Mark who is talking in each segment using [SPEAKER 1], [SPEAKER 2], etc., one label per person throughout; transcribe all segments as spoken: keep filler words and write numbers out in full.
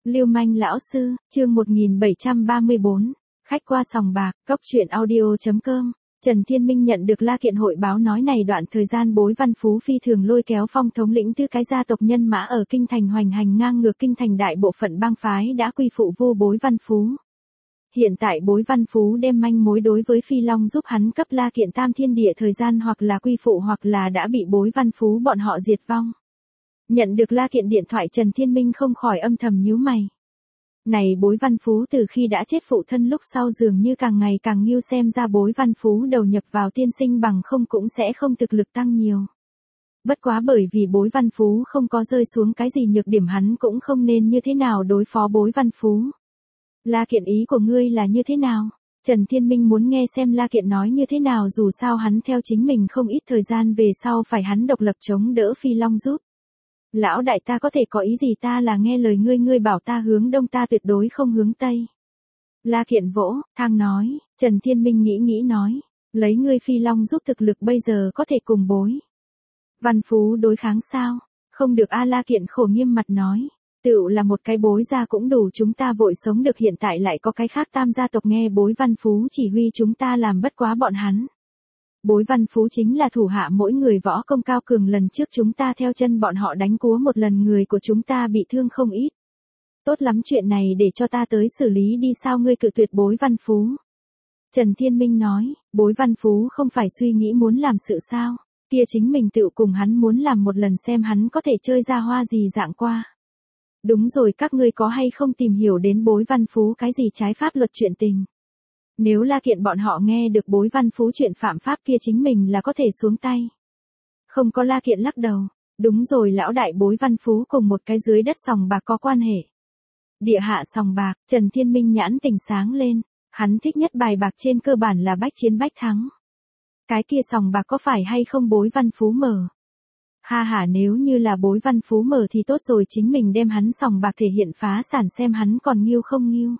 [SPEAKER 1] Lưu manh lão sư, chương một nghìn bảy trăm ba mươi bốn, khách qua sòng bạc, cốc truyện audio chấm com. Trần Thiên Minh nhận được la kiện hội báo nói này đoạn thời gian Bối Văn Phú phi thường lôi kéo Phong thống lĩnh tư cái gia tộc nhân mã ở kinh thành hoành hành ngang ngược kinh thành đại bộ phận bang phái đã quy phụ vô Bối Văn Phú. Hiện tại Bối Văn Phú đem manh mối đối với Phi Long giúp hắn cấp la kiện tam thiên địa thời gian hoặc là quy phụ hoặc là đã bị Bối Văn Phú bọn họ diệt vong. Nhận được la kiện điện thoại Trần Thiên Minh không khỏi âm thầm nhíu mày. Này Bối Văn Phú từ khi đã chết phụ thân lúc sau dường như càng ngày càng nghiêu, xem ra Bối Văn Phú đầu nhập vào tiên sinh bằng không cũng sẽ không thực lực tăng nhiều. Bất quá bởi vì Bối Văn Phú không có rơi xuống cái gì nhược điểm hắn cũng không nên như thế nào đối phó Bối Văn Phú. La kiện ý của ngươi là như thế nào? Trần Thiên Minh muốn nghe xem la kiện nói như thế nào, dù sao hắn theo chính mình không ít thời gian về sau phải hắn độc lập chống đỡ Phi Long giúp. Lão đại ta có thể có ý gì, ta là nghe lời ngươi, ngươi bảo ta hướng đông ta tuyệt đối không hướng tây. La kiện vỗ, thang nói, Trần Thiên Minh nghĩ nghĩ nói, lấy ngươi Phi Long giúp thực lực bây giờ có thể cùng Bối Văn Phú đối kháng sao? Không được a. La kiện khổ nghiêm mặt nói, tựu là một cái Bối gia cũng đủ chúng ta vội sống được, hiện tại lại có cái khác tam gia tộc nghe Bối Văn Phú chỉ huy chúng ta làm bất quá bọn hắn. Bối Văn Phú chính là thủ hạ mỗi người võ công cao cường, lần trước chúng ta theo chân bọn họ đánh cúa một lần người của chúng ta bị thương không ít. Tốt lắm, chuyện này để cho ta tới xử lý đi, sao ngươi cự tuyệt Bối Văn Phú? Trần Thiên Minh nói, Bối Văn Phú không phải suy nghĩ muốn làm sự sao, kia chính mình tự cùng hắn muốn làm một lần xem hắn có thể chơi ra hoa gì dạng qua. Đúng rồi, các ngươi có hay không tìm hiểu đến Bối Văn Phú cái gì trái pháp luật chuyện tình? Nếu la kiện bọn họ nghe được Bối Văn Phú chuyện phạm pháp kia chính mình là có thể xuống tay. Không có. La kiện lắc đầu. Đúng rồi lão đại, Bối Văn Phú cùng một cái dưới đất sòng bạc có quan hệ. Địa hạ sòng bạc, Trần Thiên Minh nhãn tỉnh sáng lên. Hắn thích nhất bài bạc trên cơ bản là bách chiến bách thắng. Cái kia sòng bạc có phải hay không Bối Văn Phú mở? Ha ha, nếu như là Bối Văn Phú mở thì tốt rồi, chính mình đem hắn sòng bạc thể hiện phá sản xem hắn còn nghiêu không nghiêu.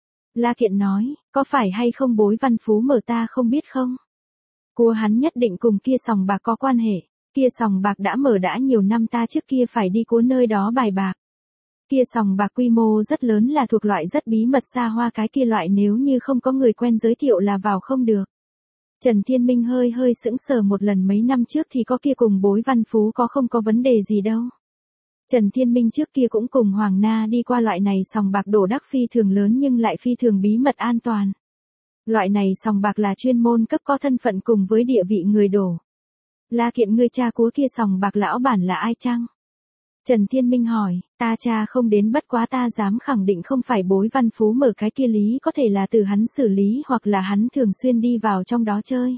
[SPEAKER 1] La kiện nói, có phải hay không Bối Văn Phú mở ta không biết không? Cua hắn nhất định cùng kia sòng bạc có quan hệ, kia sòng bạc đã mở đã nhiều năm, ta trước kia phải đi cua nơi đó bài bạc. Kia sòng bạc quy mô rất lớn, là thuộc loại rất bí mật xa hoa cái kia loại, nếu như không có người quen giới thiệu là vào không được. Trần Thiên Minh hơi hơi sững sờ một lần, mấy năm trước thì có kia cùng Bối Văn Phú có không có vấn đề gì đâu. Trần Thiên Minh trước kia cũng cùng Hoàng Na đi qua loại này sòng bạc, đổ đắc phi thường lớn nhưng lại phi thường bí mật an toàn. Loại này sòng bạc là chuyên môn cấp có thân phận cùng với địa vị người đổ. La kiện, ngươi cha cúa kia sòng bạc lão bản là ai chăng? Trần Thiên Minh hỏi, ta cha không đến, bất quá ta dám khẳng định không phải Bối Văn Phú mở, cái kia lý có thể là từ hắn xử lý hoặc là hắn thường xuyên đi vào trong đó chơi.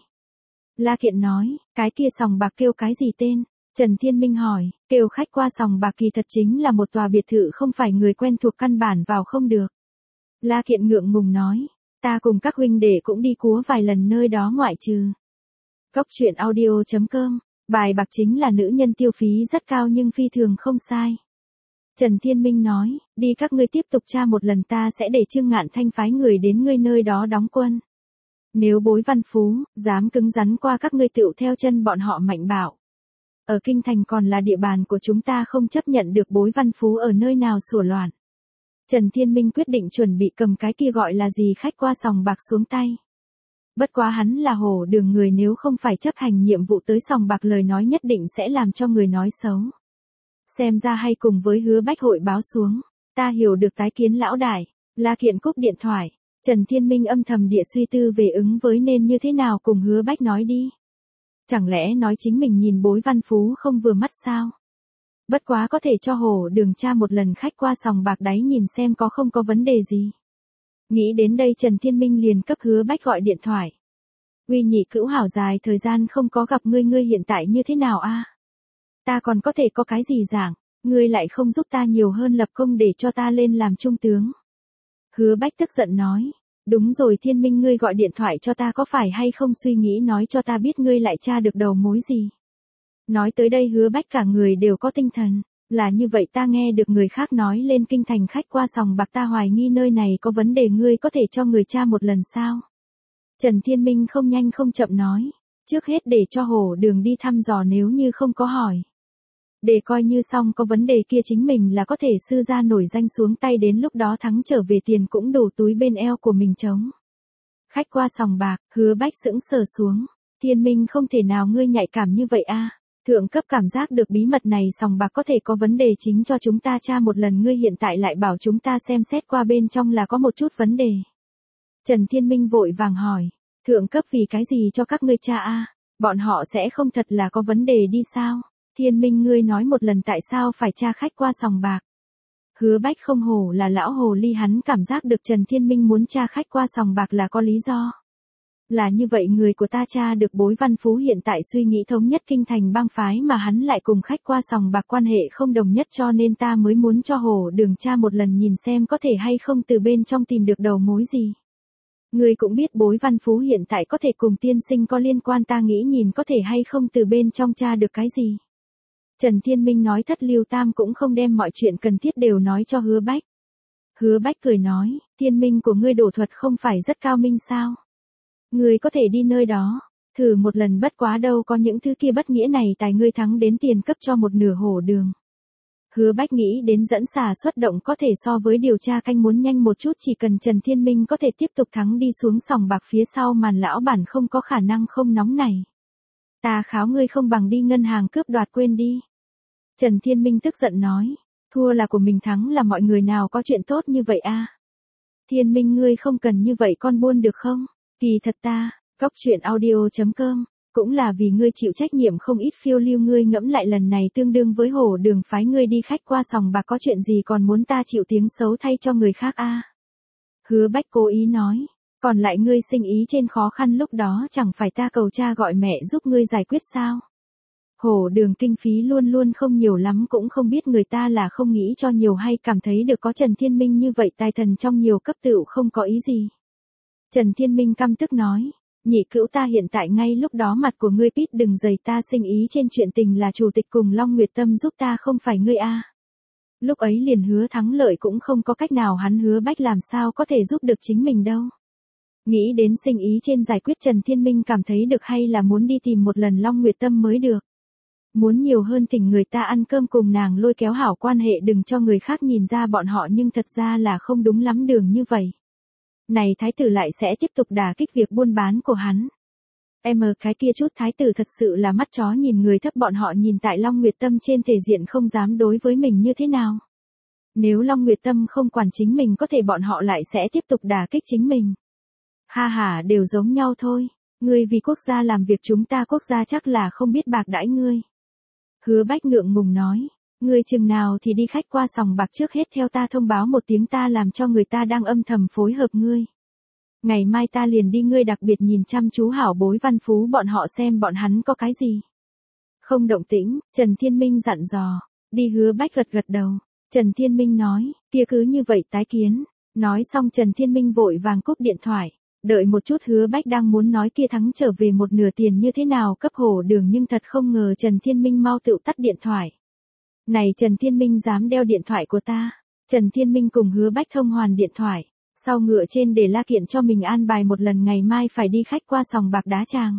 [SPEAKER 1] La kiện nói, cái kia sòng bạc kêu cái gì tên? Trần Thiên Minh hỏi, kêu khách qua sòng bạc, kỳ thật chính là một tòa biệt thự, không phải người quen thuộc căn bản vào không được. La kiện ngượng ngùng nói, ta cùng các huynh đệ cũng đi cúa vài lần nơi đó ngoại trừ. Cốc truyện audio chấm com, bài bạc chính là nữ nhân tiêu phí rất cao nhưng phi thường không sai. Trần Thiên Minh nói, đi các ngươi tiếp tục tra một lần, ta sẽ để Trương Ngạn Thanh phái người đến ngươi nơi đó đóng quân. Nếu Bối Văn Phú dám cứng rắn qua các ngươi tựu theo chân bọn họ mạnh bạo. Ở kinh thành còn là địa bàn của chúng ta, không chấp nhận được Bối Văn Phú ở nơi nào sủa loạn. Trần Thiên Minh quyết định chuẩn bị cầm cái kia gọi là gì khách qua sòng bạc xuống tay. Bất quá hắn là hổ đường người, nếu không phải chấp hành nhiệm vụ tới sòng bạc lời nói nhất định sẽ làm cho người nói xấu. Xem ra hay cùng với Hứa Bách hội báo xuống. Ta hiểu được tái kiến lão đại. La kiện cúp điện thoại. Trần Thiên Minh âm thầm địa suy tư về ứng với nên như thế nào cùng Hứa Bách nói đi. Chẳng lẽ nói chính mình nhìn Bối Văn Phú không vừa mắt sao? Bất quá có thể cho hổ đường tra một lần khách qua sòng bạc đáy nhìn xem có không có vấn đề gì. Nghĩ đến đây Trần Thiên Minh liền cấp Hứa Bách gọi điện thoại. Uy nhị cữu hảo, dài thời gian không có gặp ngươi, ngươi hiện tại như thế nào a? Ta còn có thể có cái gì dạng, ngươi lại không giúp ta nhiều hơn lập công để cho ta lên làm trung tướng. Hứa Bách tức giận nói. Đúng rồi Thiên Minh, ngươi gọi điện thoại cho ta có phải hay không suy nghĩ nói cho ta biết ngươi lại tra được đầu mối gì? Nói tới đây Hứa Bách cả người đều có tinh thần. Là như vậy, ta nghe được người khác nói lên kinh thành khách qua sòng bạc, ta hoài nghi nơi này có vấn đề, ngươi có thể cho người tra một lần sao? Trần Thiên Minh không nhanh không chậm nói. Trước hết để cho hổ đường đi thăm dò, nếu như không có hỏi Để coi như xong có vấn đề kia chính mình là có thể sư ra nổi danh xuống tay, đến lúc đó thắng trở về tiền cũng đủ túi bên eo của mình trống. Khách qua sòng bạc, Hứa Bách sững sờ xuống. Thiên Minh không thể nào ngươi nhạy cảm như vậy a. Thượng cấp cảm giác được bí mật này sòng bạc có thể có vấn đề chính cho chúng ta tra một lần, ngươi hiện tại lại bảo chúng ta xem xét qua bên trong là có một chút vấn đề. Trần Thiên Minh vội vàng hỏi, thượng cấp vì cái gì cho các ngươi tra a? Bọn họ sẽ không thật là có vấn đề đi sao? Thiên Minh ngươi nói một lần tại sao phải tra khách qua sòng bạc. Hứa Bách không hổ là lão hồ ly, hắn cảm giác được Trần Thiên Minh muốn tra khách qua sòng bạc là có lý do. Là như vậy, người của ta tra được Bối Văn Phú hiện tại suy nghĩ thống nhất kinh thành bang phái, mà hắn lại cùng khách qua sòng bạc quan hệ không đồng nhất, cho nên ta mới muốn cho Hồ Đường tra một lần nhìn xem có thể hay không từ bên trong tìm được đầu mối gì. Người cũng biết Bối Văn Phú hiện tại có thể cùng tiên sinh có liên quan, ta nghĩ nhìn có thể hay không từ bên trong tra được cái gì. Trần Thiên Minh nói, thất Lưu Tam cũng không đem mọi chuyện cần thiết đều nói cho Hứa Bách. Hứa Bách cười nói, Thiên Minh của ngươi đổ thuật không phải rất cao minh sao? Ngươi có thể đi nơi đó, thử một lần, bất quá đâu có những thứ kia bất nghĩa này tài ngươi thắng đến tiền cấp cho một nửa Hổ Đường. Hứa Bách nghĩ đến dẫn xà xuất động có thể so với điều tra canh muốn nhanh một chút, chỉ cần Trần Thiên Minh có thể tiếp tục thắng đi xuống sòng bạc phía sau màn, lão bản không có khả năng không nóng này. Ta kháo ngươi không bằng đi ngân hàng cướp đoạt, quên đi. Trần Thiên Minh tức giận nói, thua là của mình, thắng là mọi người, nào có chuyện tốt như vậy a? Thiên Minh ngươi không cần như vậy con buôn được không? Kỳ thật ta, cóc truyện audio chấm com, cũng là vì ngươi chịu trách nhiệm không ít phiêu lưu, ngươi ngẫm lại lần này tương đương với Hổ Đường phái ngươi đi khách qua sòng bạc, có chuyện gì còn muốn ta chịu tiếng xấu thay cho người khác a? Hứa Bách cố ý nói, còn lại ngươi sinh ý trên khó khăn lúc đó chẳng phải ta cầu cha gọi mẹ giúp ngươi giải quyết sao? Hổ Đường kinh phí luôn luôn không nhiều lắm, cũng không biết người ta là không nghĩ cho nhiều hay cảm thấy được có Trần Thiên Minh như vậy tài thần trong nhiều cấp tựu không có ý gì. Trần Thiên Minh căm tức nói, nhị cữu, ta hiện tại ngay lúc đó mặt của ngươi pít đừng dày, ta sinh ý trên chuyện tình là chủ tịch cùng Long Nguyệt Tâm giúp ta, không phải ngươi a. Lúc ấy liền hứa thắng lợi cũng không có cách nào, hắn Hứa Bách làm sao có thể giúp được chính mình đâu. Nghĩ đến sinh ý trên giải quyết, Trần Thiên Minh cảm thấy được hay là muốn đi tìm một lần Long Nguyệt Tâm mới được. Muốn nhiều hơn thỉnh người ta ăn cơm cùng nàng, lôi kéo hảo quan hệ, đừng cho người khác nhìn ra bọn họ nhưng thật ra là không đúng lắm đường như vậy. Này thái tử lại sẽ tiếp tục đả kích việc buôn bán của hắn. Em cái kia chút thái tử thật sự là mắt chó nhìn người thấp, bọn họ nhìn tại Long Nguyệt Tâm trên thể diện không dám đối với mình như thế nào. Nếu Long Nguyệt Tâm không quản chính mình, có thể bọn họ lại sẽ tiếp tục đả kích chính mình. Ha ha, đều giống nhau thôi. Ngươi vì quốc gia làm việc, chúng ta quốc gia chắc là không biết bạc đãi ngươi. Hứa Bách ngượng ngùng nói, ngươi chừng nào thì đi khách qua sòng bạc, trước hết theo ta thông báo một tiếng, ta làm cho người ta đang âm thầm phối hợp ngươi. Ngày mai ta liền đi, ngươi đặc biệt nhìn chăm chú hảo Bối Văn Phú bọn họ, xem bọn hắn có cái gì. Không động tĩnh, Trần Thiên Minh dặn dò. Đi. Hứa Bách gật gật đầu. Trần Thiên Minh nói, kia cứ như vậy tái kiến. Nói xong Trần Thiên Minh vội vàng cúp điện thoại. Đợi một chút, Hứa Bách đang muốn nói kia thắng trở về một nửa tiền như thế nào cấp Hổ Đường, nhưng thật không ngờ Trần Thiên Minh mau tự tắt điện thoại. Này Trần Thiên Minh dám đeo điện thoại của ta. Trần Thiên Minh cùng Hứa Bách thông hoàn điện thoại. Sau ngựa trên để La Kiện cho mình an bài một lần ngày mai phải đi khách qua sòng bạc đá tràng.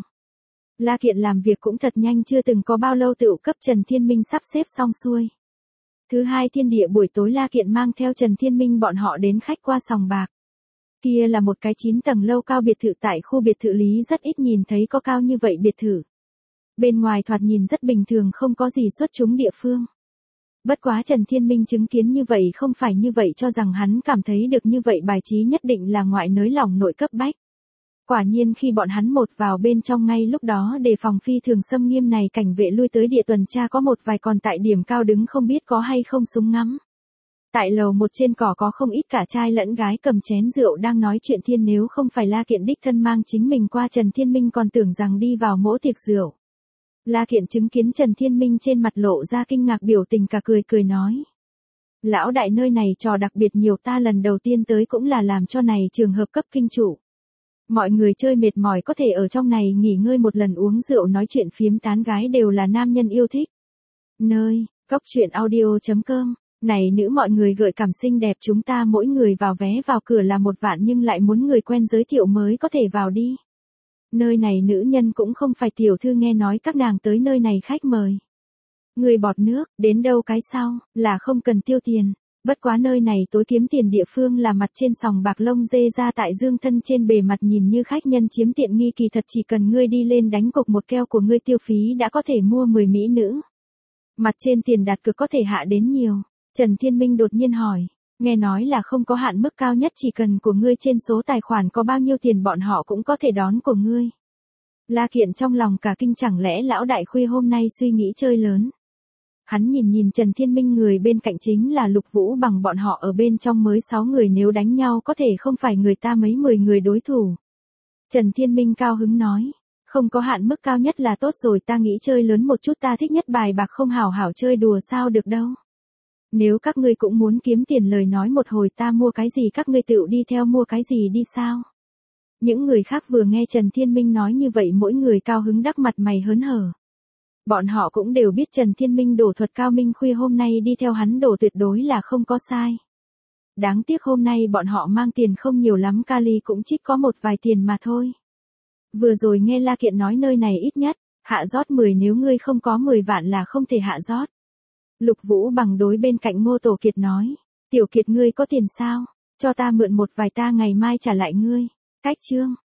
[SPEAKER 1] La Kiện làm việc cũng thật nhanh, chưa từng có bao lâu tựu cấp Trần Thiên Minh sắp xếp xong xuôi. Thứ hai thiên địa buổi tối, La Kiện mang theo Trần Thiên Minh bọn họ đến khách qua sòng bạc. Kia là một cái chín tầng lâu cao biệt thự tại khu biệt thự Lý, rất ít nhìn thấy có cao như vậy biệt thự. Bên ngoài thoạt nhìn rất bình thường, không có gì xuất chúng địa phương. Bất quá Trần Thiên Minh chứng kiến như vậy không phải như vậy cho rằng, hắn cảm thấy được như vậy bài trí nhất định là ngoại nới lỏng nội cấp bách. Quả nhiên khi bọn hắn một vào bên trong, ngay lúc đó đề phòng phi thường xâm nghiêm này, cảnh vệ lui tới địa tuần tra có một vài, còn tại điểm cao đứng không biết có hay không súng ngắm. Tại lầu một trên cỏ có không ít cả trai lẫn gái cầm chén rượu đang nói chuyện thiên, nếu không phải La Kiện đích thân mang chính mình qua, Trần Thiên Minh còn tưởng rằng đi vào mỗ tiệc rượu. La Kiện chứng kiến Trần Thiên Minh trên mặt lộ ra kinh ngạc biểu tình, cả cười cười nói. Lão đại, nơi này trò đặc biệt nhiều, ta lần đầu tiên tới cũng là làm cho này trường hợp cấp kinh chủ. Mọi người chơi mệt mỏi có thể ở trong này nghỉ ngơi một lần, uống rượu nói chuyện phiếm tán gái đều là nam nhân yêu thích. Nơi, cóc truyện audio chấm com. Này nữ mọi người gợi cảm xinh đẹp, chúng ta mỗi người vào vé vào cửa là một vạn, nhưng lại muốn người quen giới thiệu mới có thể vào đi. Nơi này nữ nhân cũng không phải tiểu thư, nghe nói các nàng tới nơi này khách mời. Người bọt nước, đến đâu cái sau, là không cần tiêu tiền. Bất quá nơi này tối kiếm tiền địa phương là mặt trên sòng bạc lông dê ra tại dương thân trên bề mặt nhìn như khách nhân chiếm tiện nghi kỳ thật chỉ cần ngươi đi lên đánh cục một keo của ngươi tiêu phí đã có thể mua mười mỹ nữ. Mặt trên tiền đặt cược có thể hạ đến nhiều. Trần Thiên Minh đột nhiên hỏi, nghe nói là không có hạn mức cao nhất chỉ cần của ngươi trên số tài khoản có bao nhiêu tiền bọn họ cũng có thể đón của ngươi. La Kiện trong lòng cả kinh chẳng lẽ lão đại khuya hôm nay suy nghĩ chơi lớn. Hắn nhìn nhìn Trần Thiên Minh người bên cạnh chính là Lục Vũ Bằng bọn họ ở bên trong mới sáu người nếu đánh nhau có thể không phải người ta mấy mười người đối thủ. Trần Thiên Minh cao hứng nói, không có hạn mức cao nhất là tốt rồi ta nghĩ chơi lớn một chút ta thích nhất bài bạc không hảo hảo chơi đùa sao được đâu. Nếu các ngươi cũng muốn kiếm tiền lời nói một hồi ta mua cái gì các ngươi tự đi theo mua cái gì đi sao. Những người khác vừa nghe Trần Thiên Minh nói như vậy mỗi người cao hứng đắc mặt mày hớn hở. Bọn họ cũng đều biết Trần Thiên Minh đổ thuật cao minh khuya hôm nay đi theo hắn đổ tuyệt đối là không có sai. Đáng tiếc hôm nay bọn họ mang tiền không nhiều lắm Kali cũng chỉ có một vài tiền mà thôi. Vừa rồi nghe La Kiện nói nơi này ít nhất, hạ rót mười nếu ngươi không có mười vạn là không thể hạ rót. Lục Vũ Bằng đối bên cạnh Ngô Tổ Kiệt nói, Tiểu Kiệt ngươi có tiền sao, cho ta mượn một vài ta ngày mai trả lại ngươi. Cách chương